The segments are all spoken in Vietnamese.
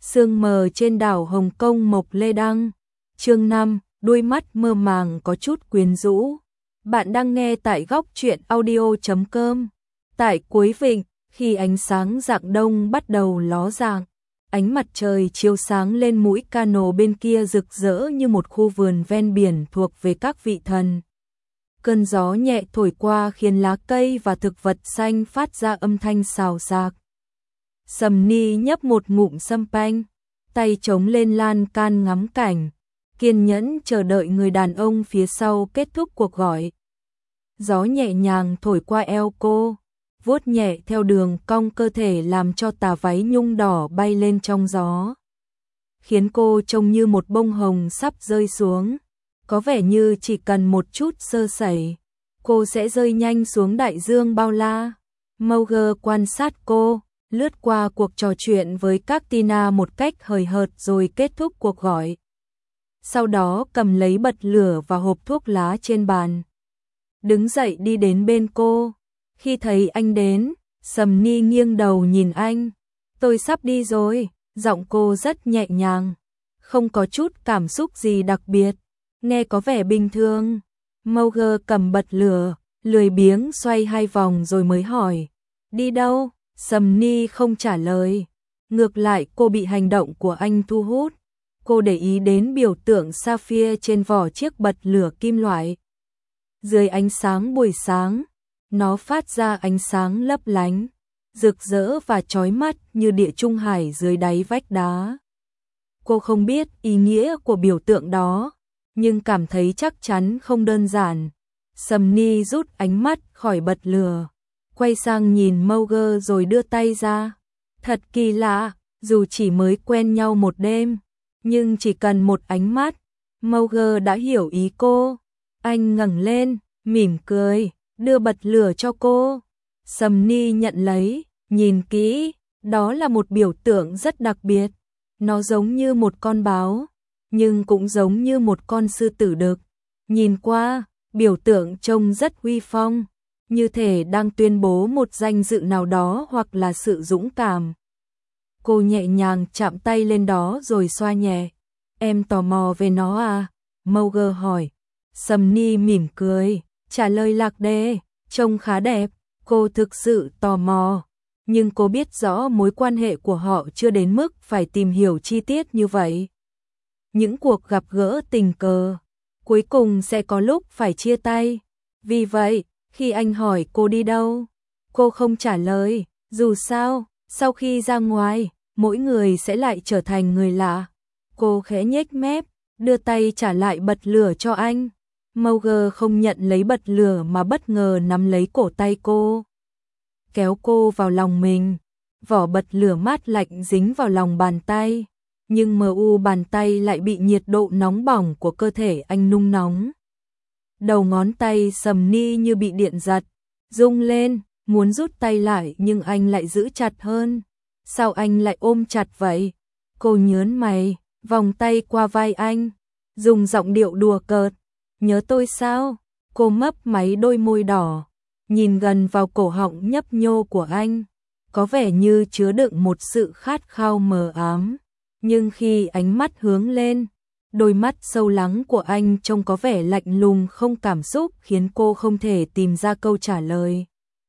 Sương mờ trên đảo Hồng Kông mộc lê đăng. Chương 5, đôi mắt mơ màng có chút quyến rũ. Bạn đang nghe tại góc truyện audio.com. Tại cuối vịnh, khi ánh sáng rạng đông bắt đầu ló dạng, ánh mặt trời chiếu sáng lên mũi cano bên kia rực rỡ như một khu vườn ven biển thuộc về các vị thần. Cơn gió nhẹ thổi qua khiến lá cây và thực vật xanh phát ra âm thanh xào xạc. Sầm Ni nhấp một ngụm sâm panh, tay chống lên lan can ngắm cảnh, kiên nhẫn chờ đợi người đàn ông phía sau kết thúc cuộc gọi. Gió nhẹ nhàng thổi qua eo cô, vuốt nhẹ theo đường cong cơ thể làm cho tà váy nhung đỏ bay lên trong gió, khiến cô trông như một bông hồng sắp rơi xuống. Có vẻ như chỉ cần một chút sơ sẩy, cô sẽ rơi nhanh xuống đại dương bao la. Mauger quan sát cô, lướt qua cuộc trò chuyện với các Tina một cách hời hợt rồi kết thúc cuộc gọi. Sau đó cầm lấy bật lửa và hộp thuốc lá trên bàn, đứng dậy đi đến bên cô. Khi thấy anh đến, Sầm Ni nghiêng đầu nhìn anh. Tôi sắp đi rồi, giọng cô rất nhẹ nhàng, không có chút cảm xúc gì đặc biệt, nghe có vẻ bình thường. Mauger cầm bật lửa, lười biếng xoay 2 vòng rồi mới hỏi, đi đâu? Sầm Ni không trả lời, ngược lại cô bị hành động của anh thu hút. Cô để ý đến biểu tượng sapphire trên vỏ chiếc bật lửa kim loại. Dưới ánh sáng buổi sáng, nó phát ra ánh sáng lấp lánh, rực rỡ và chói mắt như địa trung hải dưới đáy vách đá. Cô không biết ý nghĩa của biểu tượng đó, nhưng cảm thấy chắc chắn không đơn giản. Sầm Ni rút ánh mắt khỏi bật lửa, quay sang nhìn Mauger rồi đưa tay ra. Thật kỳ lạ, dù chỉ mới quen nhau một đêm, nhưng chỉ cần một ánh mắt, Mauger đã hiểu ý cô. Anh ngẩng lên, mỉm cười, đưa bật lửa cho cô. Sầm Ni nhận lấy, nhìn kỹ, đó là một biểu tượng rất đặc biệt. Nó giống như một con báo, nhưng cũng giống như một con sư tử đực. Nhìn qua, biểu tượng trông rất uy phong, như thể đang tuyên bố một danh dự nào đó hoặc là sự dũng cảm. Cô nhẹ nhàng chạm tay lên đó rồi xoa nhẹ. Em tò mò về nó à? Mauger hỏi. Sầm Ni mỉm cười, trả lời lạc đề, trông khá đẹp. Cô thực sự tò mò, nhưng cô biết rõ mối quan hệ của họ chưa đến mức phải tìm hiểu chi tiết như vậy. Những cuộc gặp gỡ tình cờ, cuối cùng sẽ có lúc phải chia tay. Vì vậy, khi anh hỏi cô đi đâu, cô không trả lời. Dù sao, sau khi ra ngoài, mỗi người sẽ lại trở thành người lạ. Cô khẽ nhếch mép, đưa tay trả lại bật lửa cho anh. Mauger không nhận lấy bật lửa mà bất ngờ nắm lấy cổ tay cô, kéo cô vào lòng mình. Vỏ bật lửa mát lạnh dính vào lòng bàn tay, nhưng bàn tay lại bị nhiệt độ nóng bỏng của cơ thể anh nung nóng. Đầu ngón tay Sầm Ni như bị điện giật, rung lên, muốn rút tay lại nhưng anh lại giữ chặt hơn. Sao anh lại ôm chặt vậy? Cô nhớn mày, vòng tay qua vai anh, dùng giọng điệu đùa cợt. Nhớ tôi sao? Cô mấp máy đôi môi đỏ, nhìn gần vào cổ họng nhấp nhô của anh, có vẻ như chứa đựng một sự khát khao mờ ám. Nhưng khi ánh mắt hướng lên, đôi mắt sâu lắng của anh trông có vẻ lạnh lùng không cảm xúc, khiến cô không thể tìm ra câu trả lời.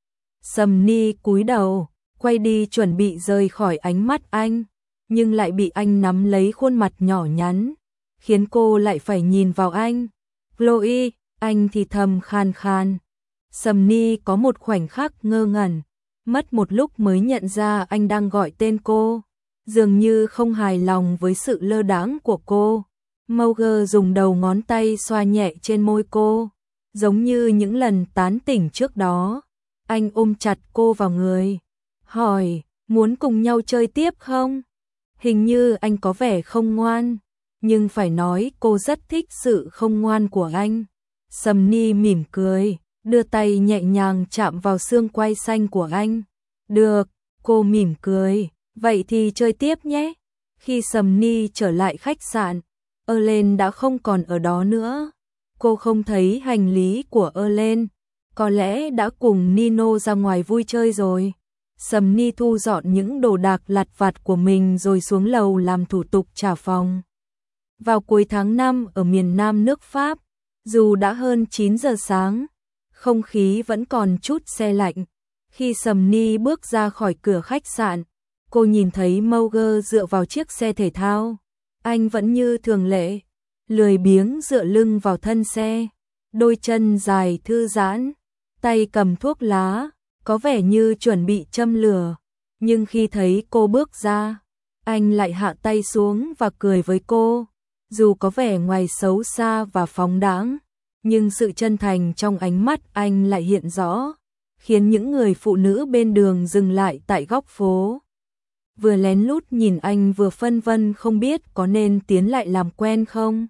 Sầm Ni cúi đầu, quay đi chuẩn bị rời khỏi ánh mắt anh, nhưng lại bị anh nắm lấy khuôn mặt nhỏ nhắn, khiến cô lại phải nhìn vào anh. Chloe, anh thì thầm khan khan. Sầm Ni có một khoảnh khắc ngơ ngẩn, mất một lúc mới nhận ra anh đang gọi tên cô, dường như không hài lòng với sự lơ đãng của cô. Mauger dùng đầu ngón tay xoa nhẹ trên môi cô, giống như những lần tán tỉnh trước đó. Anh ôm chặt cô vào người, hỏi, muốn cùng nhau chơi tiếp không? Hình như anh có vẻ không ngoan, nhưng phải nói cô rất thích sự không ngoan của anh. Sầm Ni mỉm cười, đưa tay nhẹ nhàng chạm vào xương quai xanh của anh. Được, cô mỉm cười, vậy thì chơi tiếp nhé. Khi Sầm Ni trở lại khách sạn, Erlen đã không còn ở đó nữa. Cô không thấy hành lý của Erlen, có lẽ đã cùng Nino ra ngoài vui chơi rồi. Sầm Ni thu dọn những đồ đạc lặt vặt của mình rồi xuống lầu làm thủ tục trả phòng. Vào cuối tháng 5 ở miền Nam nước Pháp, dù đã hơn 9 giờ sáng, không khí vẫn còn chút se lạnh. Khi Sầm Ni bước ra khỏi cửa khách sạn, cô nhìn thấy Mauger dựa vào chiếc xe thể thao. Anh vẫn như thường lệ, lười biếng dựa lưng vào thân xe, đôi chân dài thư giãn, tay cầm thuốc lá, có vẻ như chuẩn bị châm lửa. Nhưng khi thấy cô bước ra, anh lại hạ tay xuống và cười với cô. Dù có vẻ ngoài xấu xa và phóng đãng, nhưng sự chân thành trong ánh mắt anh lại hiện rõ, khiến những người phụ nữ bên đường dừng lại tại góc phố. Vừa lén lút nhìn anh vừa phân vân không biết có nên tiến lại làm quen không.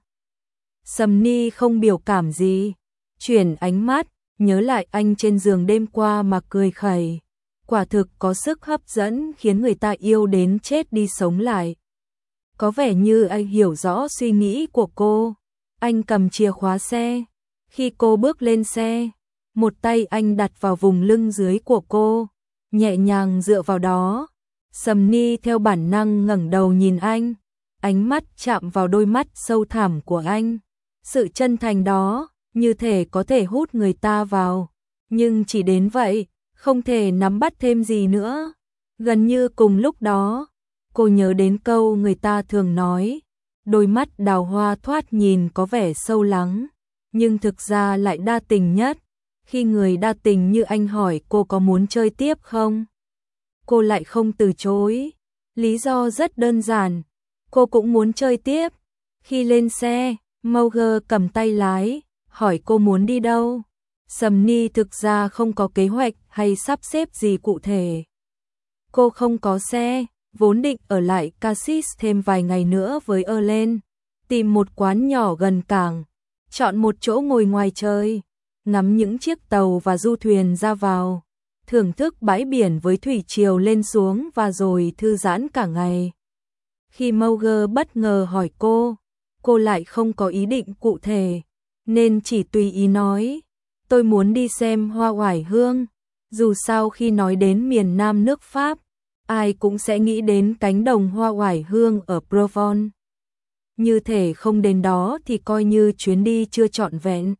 Sầm Ni không biểu cảm gì, chuyển ánh mắt, nhớ lại anh trên giường đêm qua mà cười khẩy. Quả thực có sức hấp dẫn khiến người ta yêu đến chết đi sống lại. Có vẻ như anh hiểu rõ suy nghĩ của cô. Anh cầm chìa khóa xe. Khi cô bước lên xe, một tay anh đặt vào vùng lưng dưới của cô, nhẹ nhàng dựa vào đó. Sầm Ni theo bản năng ngẩng đầu nhìn anh, ánh mắt chạm vào đôi mắt sâu thẳm của anh. Sự chân thành đó, như thể có thể hút người ta vào, nhưng chỉ đến vậy, không thể nắm bắt thêm gì nữa. Gần như cùng lúc đó, cô nhớ đến câu người ta thường nói, đôi mắt đào hoa thoạt nhìn có vẻ sâu lắng, nhưng thực ra lại đa tình nhất. Khi người đa tình như anh hỏi cô có muốn chơi tiếp không, cô lại không từ chối. Lý do rất đơn giản, cô cũng muốn chơi tiếp. Khi lên xe, Mauger cầm tay lái, hỏi cô muốn đi đâu. Sầm Ni thực ra không có kế hoạch hay sắp xếp gì cụ thể. Cô không có xe, vốn định ở lại Cassis thêm vài ngày nữa với Erlen, tìm một quán nhỏ gần cảng, chọn một chỗ ngồi ngoài trời, ngắm những chiếc tàu và du thuyền ra vào, thưởng thức bãi biển với thủy triều lên xuống và rồi thư giãn cả ngày. Khi Mauger bất ngờ hỏi cô lại không có ý định cụ thể, nên chỉ tùy ý nói, tôi muốn đi xem hoa oải hương. Dù sao khi nói đến miền Nam nước Pháp, ai cũng sẽ nghĩ đến cánh đồng hoa oải hương ở Provence. Như thể không đến đó thì coi như chuyến đi chưa trọn vẹn.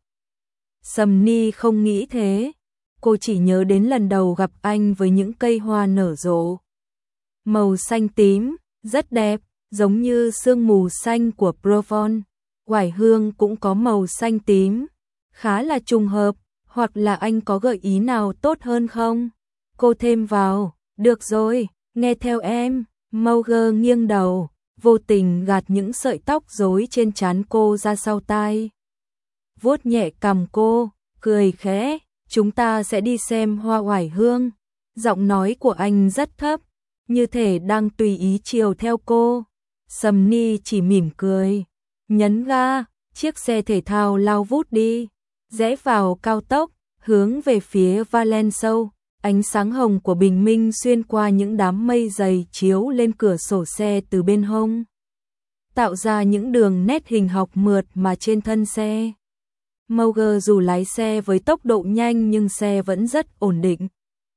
Sầm Ni không nghĩ thế, cô chỉ nhớ đến lần đầu gặp anh với những cây hoa nở rộ. Màu xanh tím, rất đẹp, giống như sương mù xanh của Provence. Oải hương cũng có màu xanh tím, khá là trùng hợp, hoặc là anh có gợi ý nào tốt hơn không? Cô thêm vào, được rồi, nghe theo em. Mauger nghiêng đầu, vô tình gạt những sợi tóc rối trên trán cô ra sau tai. Vuốt nhẹ cằm cô, cười khẽ, chúng ta sẽ đi xem hoa oải hương. Giọng nói của anh rất thấp, như thể đang tùy ý chiều theo cô. Sầm Ni chỉ mỉm cười, nhấn ga, chiếc xe thể thao lao vút đi, rẽ vào cao tốc, hướng về phía Valensau. Ánh sáng hồng của bình minh xuyên qua những đám mây dày chiếu lên cửa sổ xe từ bên hông, tạo ra những đường nét hình học mượt mà trên thân xe. Mauger dù lái xe với tốc độ nhanh nhưng xe vẫn rất ổn định.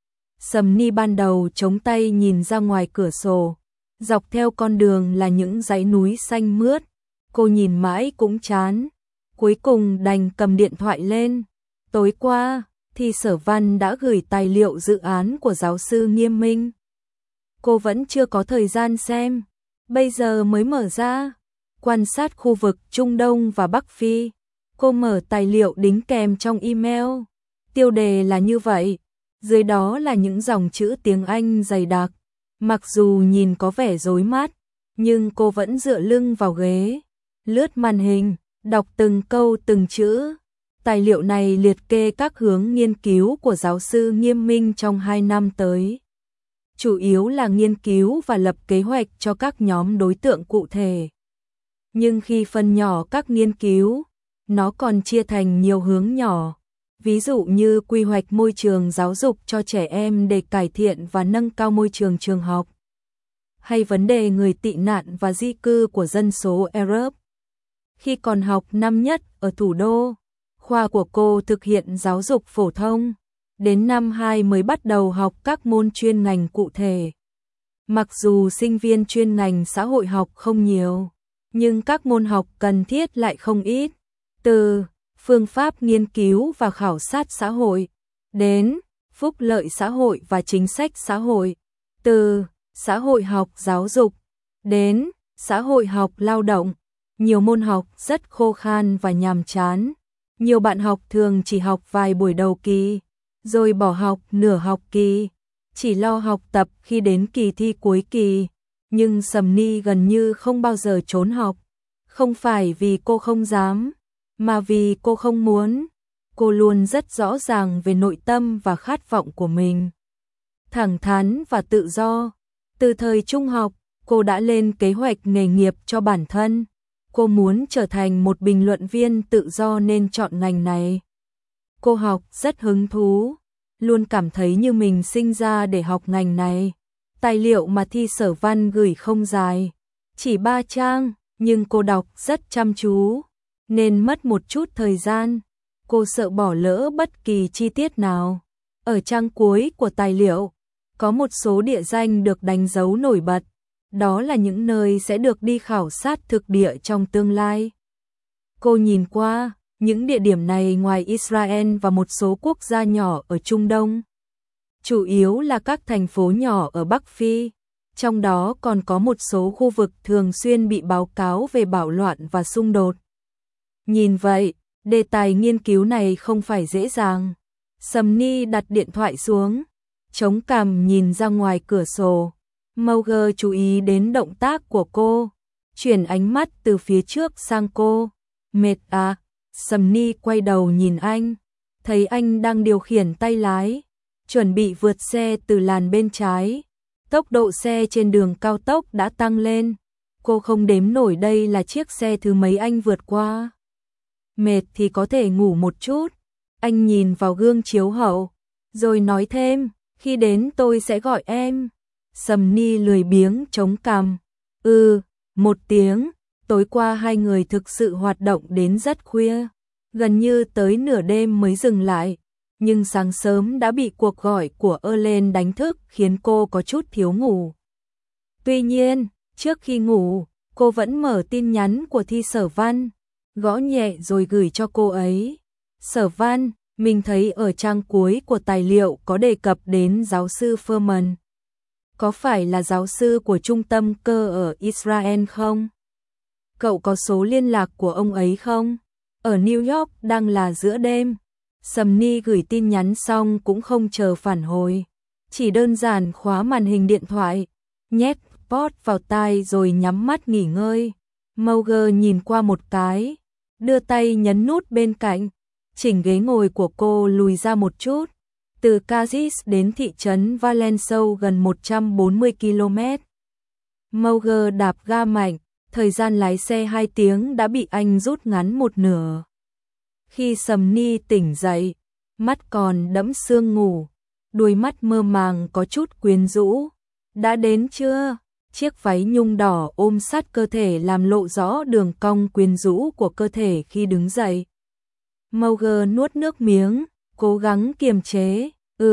Sầm Ni ban đầu chống tay nhìn ra ngoài cửa sổ, dọc theo con đường là những dãy núi xanh mướt. Cô nhìn mãi cũng chán, cuối cùng đành cầm điện thoại lên. Tối qua thì Sở Văn đã gửi tài liệu dự án của giáo sư Nghiêm Minh. Cô vẫn chưa có thời gian xem, bây giờ mới mở ra. Quan sát khu vực Trung Đông và Bắc Phi. Cô mở tài liệu đính kèm trong email. Tiêu đề là như vậy, dưới đó là những dòng chữ tiếng Anh dày đặc. Mặc dù nhìn có vẻ rối mắt, nhưng cô vẫn dựa lưng vào ghế, lướt màn hình, đọc từng câu từng chữ. Tài liệu này liệt kê các hướng nghiên cứu của giáo sư Nghiêm Minh trong 2 năm tới. Chủ yếu là nghiên cứu và lập kế hoạch cho các nhóm đối tượng cụ thể. Nhưng khi phân nhỏ các nghiên cứu, nó còn chia thành nhiều hướng nhỏ. Ví dụ như quy hoạch môi trường giáo dục cho trẻ em để cải thiện và nâng cao môi trường trường học. Hay vấn đề người tị nạn và di cư của dân số Arab. Khi còn học năm nhất ở thủ đô, khoa của cô thực hiện giáo dục phổ thông, đến năm 2 mới bắt đầu học các môn chuyên ngành cụ thể. Mặc dù sinh viên chuyên ngành xã hội học không nhiều, nhưng các môn học cần thiết lại không ít. Từ phương pháp nghiên cứu và khảo sát xã hội, đến phúc lợi xã hội và chính sách xã hội, từ xã hội học giáo dục, đến xã hội học lao động. Nhiều môn học rất khô khan và nhàm chán. Nhiều bạn học thường chỉ học vài buổi đầu kỳ, rồi bỏ học nửa học kỳ, chỉ lo học tập khi đến kỳ thi cuối kỳ. Nhưng Sầm Ni gần như không bao giờ trốn học, không phải vì cô không dám, mà vì cô không muốn. Cô luôn rất rõ ràng về nội tâm và khát vọng của mình. Thẳng thắn và tự do. Từ thời trung học, cô đã lên kế hoạch nghề nghiệp cho bản thân. Cô muốn trở thành một bình luận viên tự do nên chọn ngành này. Cô học rất hứng thú, luôn cảm thấy như mình sinh ra để học ngành này. Tài liệu mà thi Sở Văn gửi không dài, chỉ 3 trang, nhưng cô đọc rất chăm chú, nên mất một chút thời gian. Cô sợ bỏ lỡ bất kỳ chi tiết nào. Ở trang cuối của tài liệu, có một số địa danh được đánh dấu nổi bật. Đó là những nơi sẽ được đi khảo sát thực địa trong tương lai. Cô nhìn qua, những địa điểm này ngoài Israel và một số quốc gia nhỏ ở Trung Đông, chủ yếu là các thành phố nhỏ ở Bắc Phi, trong đó còn có một số khu vực thường xuyên bị báo cáo về bạo loạn và xung đột. Nhìn vậy, đề tài nghiên cứu này không phải dễ dàng. Sầm Ni đặt điện thoại xuống, chống cằm nhìn ra ngoài cửa sổ. Mauger chú ý đến động tác của cô, chuyển ánh mắt từ phía trước sang cô. Mệt à? Sầm Ni quay đầu nhìn anh, thấy anh đang điều khiển tay lái, chuẩn bị vượt xe từ làn bên trái. Tốc độ xe trên đường cao tốc đã tăng lên. Cô không đếm nổi đây là chiếc xe thứ mấy anh vượt qua. Mệt thì có thể ngủ một chút. Anh nhìn vào gương chiếu hậu, rồi nói thêm, khi đến tôi sẽ gọi em. Sầm Ni lười biếng chống cằm. Một tiếng. Tối qua hai người thực sự hoạt động đến rất khuya, gần như tới nửa đêm mới dừng lại. Nhưng sáng sớm đã bị cuộc gọi của Erlen đánh thức khiến cô có chút thiếu ngủ. Tuy nhiên, trước khi ngủ, cô vẫn mở tin nhắn của Thi Sở Văn, gõ nhẹ rồi gửi cho cô ấy. Sở Văn, mình thấy ở trang cuối của tài liệu có đề cập đến giáo sư Furman. Có phải là giáo sư của trung tâm cơ ở Israel không? Cậu có số liên lạc của ông ấy không? Ở New York đang là giữa đêm. Sầm Ni gửi tin nhắn xong cũng không chờ phản hồi, chỉ đơn giản khóa màn hình điện thoại, nhét pod vào tai rồi nhắm mắt nghỉ ngơi. Mauger nhìn qua một cái, đưa tay nhấn nút bên cạnh, chỉnh ghế ngồi của cô lùi ra một chút. Từ Kazis đến thị trấn Valençau gần 140 km. Mauger đạp ga mạnh, thời gian lái xe 2 tiếng đã bị anh rút ngắn một nửa. Khi Sầm Ni tỉnh dậy, mắt còn đẫm sương ngủ, đuôi mắt mơ màng có chút quyến rũ. Đã đến chưa? Chiếc váy nhung đỏ ôm sát cơ thể làm lộ rõ đường cong quyến rũ của cơ thể khi đứng dậy. Mauger nuốt nước miếng, cố gắng kiềm chế.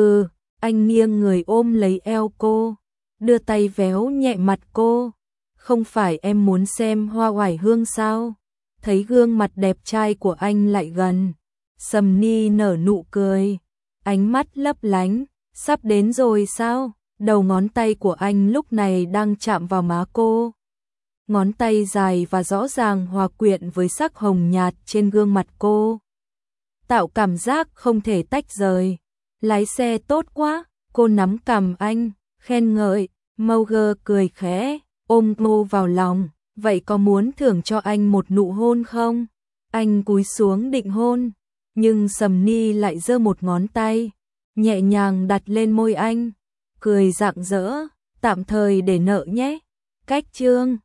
Anh nghiêng người ôm lấy eo cô, đưa tay véo nhẹ mặt cô. Không phải em muốn xem hoa oải hương sao? Thấy gương mặt đẹp trai của anh lại gần, Sầm Ni nở nụ cười, ánh mắt lấp lánh. Sắp đến rồi sao? Đầu ngón tay của anh lúc này đang chạm vào má cô. Ngón tay dài và rõ ràng hòa quyện với sắc hồng nhạt trên gương mặt cô, tạo cảm giác không thể tách rời. Lái xe tốt quá, cô nắm cằm anh, khen ngợi. Mauger cười khẽ, ôm cô vào lòng. Vậy có muốn thưởng cho anh một nụ hôn không? Anh cúi xuống định hôn, nhưng Sầm Ni lại giơ một ngón tay, nhẹ nhàng đặt lên môi anh, cười rạng rỡ, tạm thời để nợ nhé. Cách chương